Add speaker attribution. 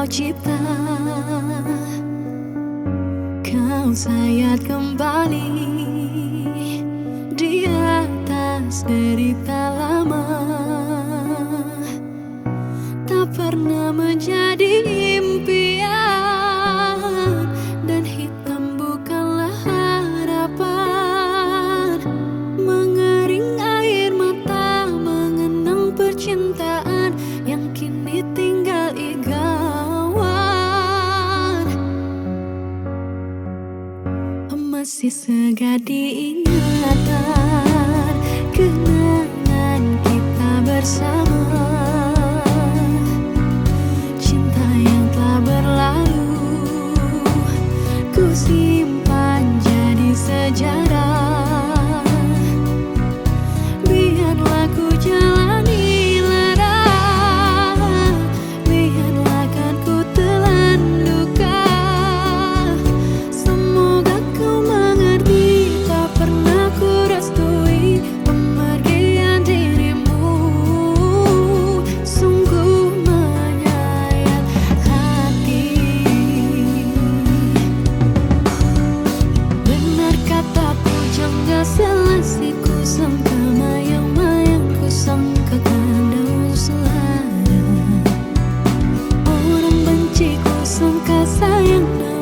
Speaker 1: cipta, kau sayat kembali di atas derita lama. Tak pernah menjadi impian, dan hitam bukanlah harapan. Mengering air mata mengenang percintaan yang kini tinggal igawan. Masih segar diingatan kenangan kita bersama, cinta yang telah berlalu ku simpan jadi sejarah. Biarlah ku jalani lara, biarlah kan ku telan luka. Semoga kau mengerti, tak pernah ku restui pemergian dirimu. Sungguh menyayat hati. Benar kata pujangga selasih, ku sangka mayang-mayang, ku sangka kandang selada. Orang benci ku sangka sayang.